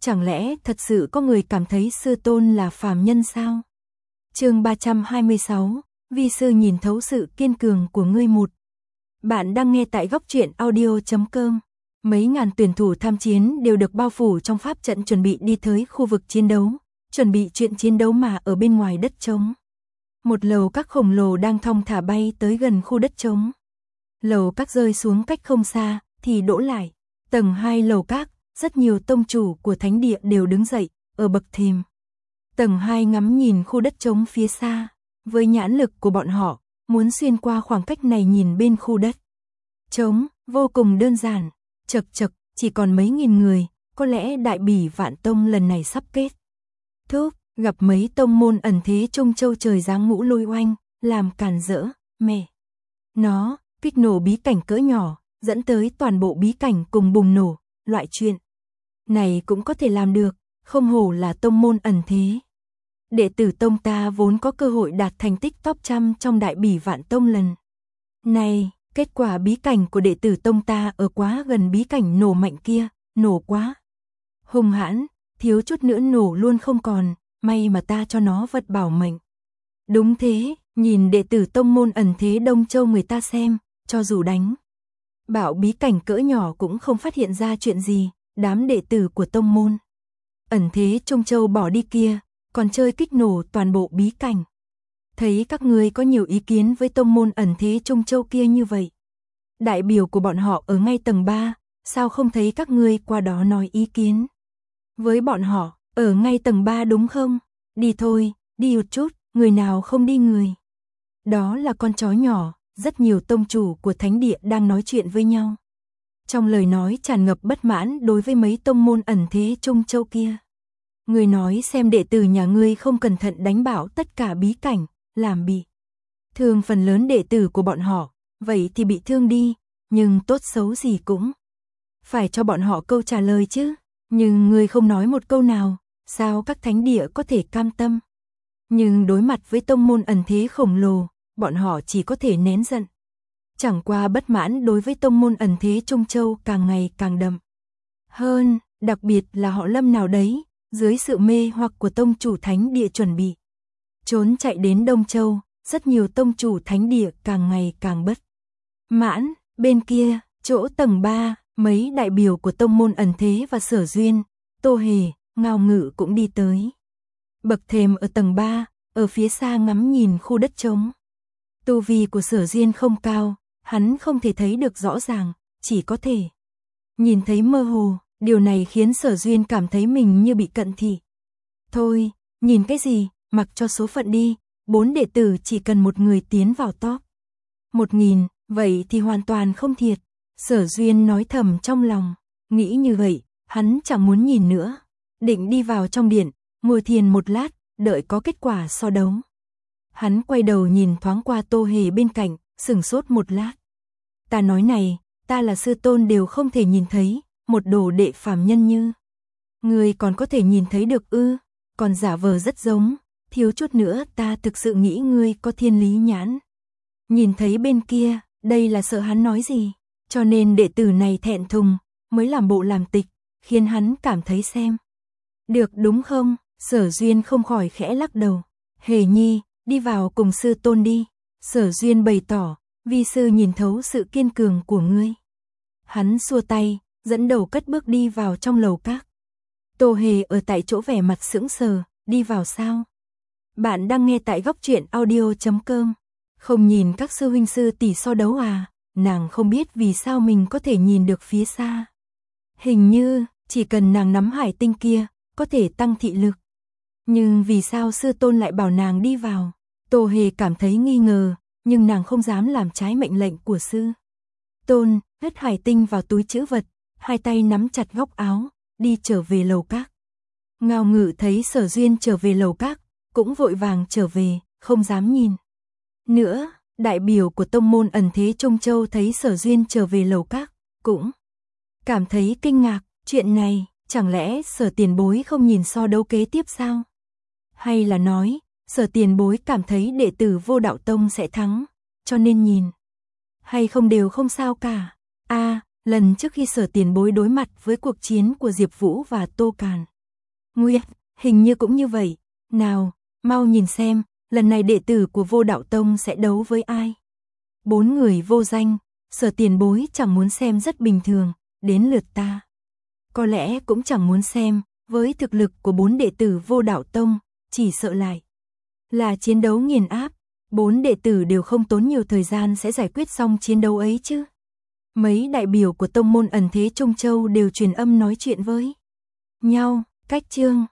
Chẳng lẽ thật sự có người cảm thấy sư tôn là phàm nhân sao? Chương 326, vi sư nhìn thấu sự kiên cường của ngươi một. Bạn đang nghe tại góc truyện audio.com. Mấy ngàn tuyển thủ tham chiến đều được bao phủ trong pháp trận chuẩn bị đi tới khu vực chiến đấu, chuẩn bị chuyện chiến đấu mà ở bên ngoài đất trống. Một lầu các khổng lồ đang thong thả bay tới gần khu đất trống. Lầu các rơi xuống cách không xa, thì đỗ lại. Tầng 2 lầu các, rất nhiều tông chủ của thánh địa đều đứng dậy, ở bậc thềm. Tầng 2 ngắm nhìn khu đất trống phía xa. Với nhãn lực của bọn họ, muốn xuyên qua khoảng cách này nhìn bên khu đất trống, vô cùng đơn giản. Chật, chỉ còn mấy nghìn người, có lẽ đại bỉ vạn tông lần này sắp kết thúc. Gặp mấy tông môn ẩn thế Trung Châu trời giáng ngũ lôi oanh, làm càn rỡ, mẹ. Nó, kích nổ bí cảnh cỡ nhỏ, dẫn tới toàn bộ bí cảnh cùng bùng nổ, loại chuyện này cũng có thể làm được, không hổ là tông môn ẩn thế. Đệ tử tông ta vốn có cơ hội đạt thành tích top 100 trong đại bỉ vạn tông lần này, kết quả bí cảnh của đệ tử tông ta ở quá gần bí cảnh nổ mạnh kia, nổ quá hung hãn, thiếu chút nữa nổ luôn không còn, may mà ta cho nó vật bảo mệnh. Đúng thế, nhìn đệ tử tông môn ẩn thế Đông Châu người ta xem, cho dù đánh bạo bí cảnh cỡ nhỏ cũng không phát hiện ra chuyện gì, đám đệ tử của tông môn ẩn thế Trung Châu bỏ đi kia, còn chơi kích nổ toàn bộ bí cảnh. Thấy các ngươi có nhiều ý kiến với tông môn ẩn thế Trung Châu kia như vậy. Đại biểu của bọn họ ở ngay tầng 3, sao không thấy các ngươi qua đó nói ý kiến với bọn họ, ở ngay tầng 3 đúng không? Đi thôi, đi một chút, người nào không đi người. Đó là con chó nhỏ, rất nhiều tông chủ của thánh địa đang nói chuyện với nhau. Trong lời nói tràn ngập bất mãn đối với mấy tông môn ẩn thế Trung Châu kia. Người nói xem đệ tử nhà ngươi không cẩn thận đánh bạo tất cả bí cảnh, làm bị thương phần lớn đệ tử của bọn họ, vậy thì bị thương đi, nhưng tốt xấu gì cũng phải cho bọn họ câu trả lời chứ. Nhưng ngươi không nói một câu nào, sao các thánh địa có thể cam tâm? Nhưng đối mặt với tông môn ẩn thế khổng lồ, bọn họ chỉ có thể nén giận. Chẳng qua bất mãn đối với tông môn ẩn thế Trung Châu càng ngày càng đậm hơn, đặc biệt là họ Lâm nào đấy, dưới sự mê hoặc của tông chủ thánh địa chuẩn bị trốn chạy đến Đông Châu, rất nhiều tông chủ thánh địa càng ngày càng bất mãn. Bên kia, chỗ tầng 3, mấy đại biểu của tông môn ẩn thế và Sở Duyên, Tô Hề, Ngao Ngự cũng đi tới. Bậc thềm ở tầng 3, ở phía xa ngắm nhìn khu đất trống. Tu vi của Sở Duyên không cao, hắn không thể thấy được rõ ràng, chỉ có thể nhìn thấy mơ hồ, điều này khiến Sở Duyên cảm thấy mình như bị cận thị. Thôi, nhìn cái gì, mặc cho số phận đi, 4 đệ tử chỉ cần một người tiến vào top 1000, vậy thì hoàn toàn không thiệt. Sở Duyên nói thầm trong lòng, nghĩ như vậy, hắn chẳng muốn nhìn nữa, định đi vào trong điện, ngồi thiền một lát, đợi có kết quả so đấu. Hắn quay đầu nhìn thoáng qua Tô Hề bên cạnh, sửng sốt một lát. Ta nói này, ta là sư tôn đều không thể nhìn thấy, một đồ đệ phàm nhân như ngươi còn có thể nhìn thấy được ư? Còn giả vờ rất giống, thiếu chút nữa ta thực sự nghĩ ngươi có thiên lý nhãn. Nhìn thấy bên kia, đây là sợ hắn nói gì, cho nên đệ tử này thẹn thùng, mới làm bộ làm tịch, khiến hắn cảm thấy xem được đúng không? Sở Duyên không khỏi khẽ lắc đầu. Hề Nhi, đi vào cùng sư tôn đi. Sở Duyên bày tỏ, vi sư nhìn thấu sự kiên cường của ngươi. Hắn xua tay, dẫn đầu cất bước đi vào trong lầu các. Tô Hề ở tại chỗ vẻ mặt sững sờ, đi vào sao? Bạn đang nghe tại góc truyện audio.com. Không nhìn các sư huynh sư tỷ so đấu à? Nàng không biết vì sao mình có thể nhìn được phía xa. Hình như, chỉ cần nàng nắm hải tinh kia, có thể tăng thị lực. Nhưng vì sao sư tôn lại bảo nàng đi vào? Tô Hề cảm thấy nghi ngờ, nhưng nàng không dám làm trái mệnh lệnh của sư tôn, hất hải tinh vào túi trữ vật, hai tay nắm chặt góc áo, đi trở về lầu các. Ngao Ngự thấy Sở Duyên trở về lầu các, cũng vội vàng trở về, không dám nhìn nữa. Đại biểu của tông môn ẩn thế Trung Châu thấy Sở Duyên trở về lầu các, cũng cảm thấy kinh ngạc, chuyện này, chẳng lẽ Sở tiền bối không nhìn so đấu kế tiếp sao? Hay là nói, Sở tiền bối cảm thấy đệ tử Vô Đạo Tông sẽ thắng, cho nên nhìn, hay không đều không sao cả. Lần trước khi Sở tiền bối đối mặt với cuộc chiến của Diệp Vũ và Tô Càn, Nguyệt, hình như cũng như vậy. Nào, mau nhìn xem, lần này đệ tử của Vô Đạo Tông sẽ đấu với ai? 4 người vô danh, Sở tiền bối chẳng muốn xem rất bình thường, đến lượt ta. Có lẽ cũng chẳng muốn xem, với thực lực của 4 đệ tử Vô Đạo Tông, chỉ sợ lại là chiến đấu nghiền áp, 4 đệ tử đều không tốn nhiều thời gian sẽ giải quyết xong chiến đấu ấy chứ. Mấy đại biểu của tông môn ẩn thế Trung Châu đều truyền âm nói chuyện với nhau, cách chương